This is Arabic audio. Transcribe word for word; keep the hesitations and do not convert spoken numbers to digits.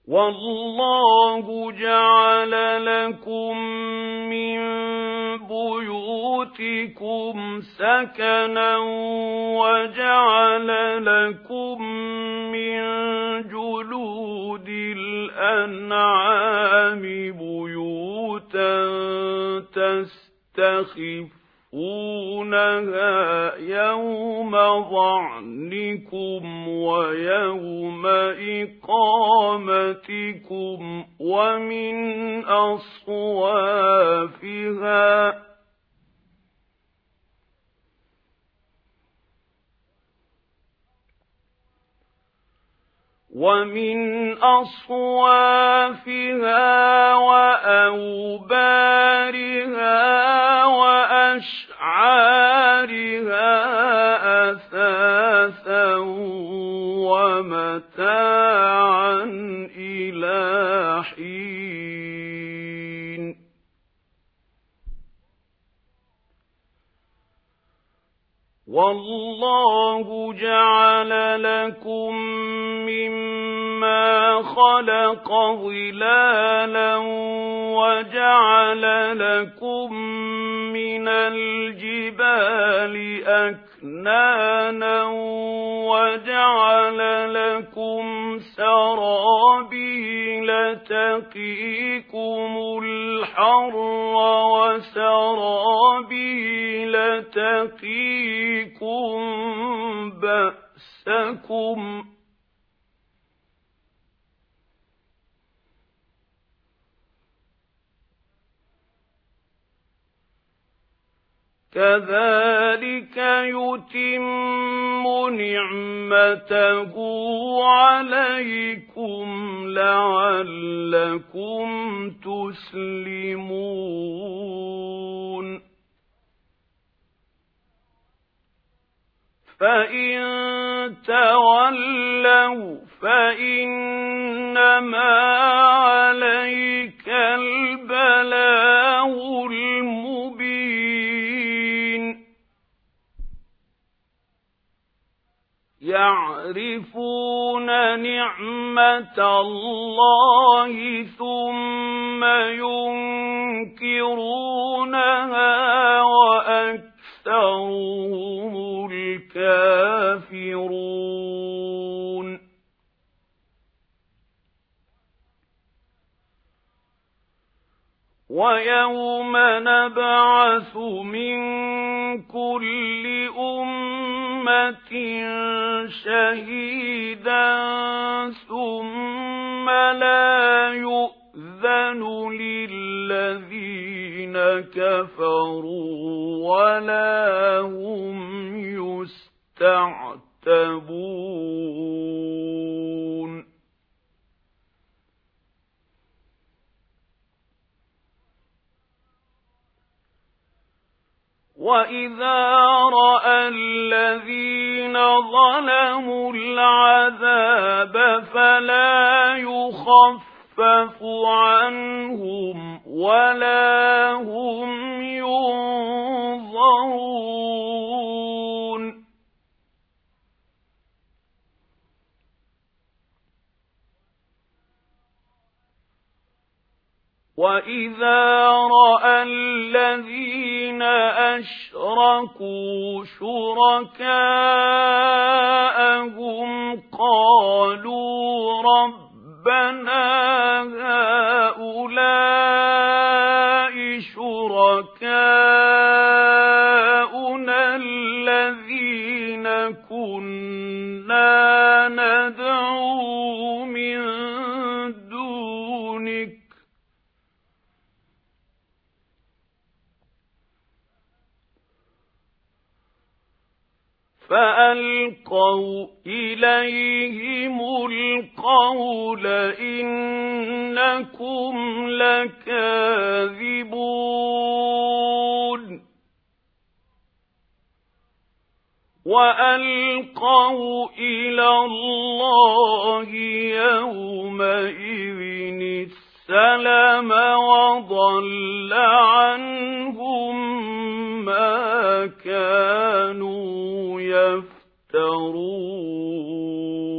وَاللَّهُ جَعَلَ لَكُم مِّن بُيُوتِكُمْ سَكَنًا وَجَعَلَ لَكُم مِّن جُلُودِ الْأَنْعَامِ بُيُوتًا تَسْتَخِفُّونَهَا يَوْمَ ظَعْنِكُمْ وَيَوْمَ إِقَامَتِكُمْ وَمِنْ أَصْوَافِهَا وَمِنْ أَصْوَافِهَا وَأَوْبَارِهَا وَأَشْعَارِهَا أَثَاثًا وَمَتَاعًا إِلَى حِينٍ وَاللَّهُ جَعَلَ لَكُم مِّمَّا خَلَقَ ظِلَالًا وَجَعَلَ لَكُم مِّنَ الْجِبَالِ أَكْنَانًا وَجَعَلَ لَكُمْ سَرَابِيلَ تَقِيكُمُ الْحَرَّ وَسَرَابِيلَ تَقِيكُم بَأْسَكُمْ ۚ كَذَلِكَ يُتِمُّ نِعْمَتَهُ عَلَيْكُمْ لَعَلَّكُمْ تُسْلِمُونَ فَإِن تَوَلَّوْا فَإِنَّمَا عَلَيْكَ الْبَلَاغُ الْمُبِينُ يَعْرِفُونَ نِعْمَةَ اللَّهِ ثُمَّ يُنكِرُونَهَا وَأَكْثَرُهُمُ الْكَافِرُونَ وَيَوْمَ نَبْعَثُ مِن كُلِّ أُمَّةٍ شَهِيدًا ثُمَّ لَا يُؤْذَنُ لِلَّذِينَ كَفَرُوا وَلَا هُمْ يُسْتَعْتَبُونَ وَإِذَا رَأَى الَّذِينَ ظَلَمُوا الْعَذَابَ فَلَا يُخَفَّفُ عَنْهُمْ وَلَا هُمْ يُنظَرُونَ وَإِذَا رَأَى الَّذِينَ أَشْرَكُوا شُرَكَاءَهُمْ قَالُوا رَبَّنَا هَؤُلَاءِ شُرَكَاؤُنَا الَّذِينَ كُنَّا نَدْعُو مِن دُونِكَ فَأَلْقَوْا إِلَيْهِمُ الْقَوْلَ إِنَّكُمْ لَكَاذِبُونَ وَأَلْقَوْا إِلَى اللَّهِ يَوْمَئِذٍ السَّلَمَ وَضَلَّ عَنْهُمْ مَا كَانُوا يَفْتَرُونَ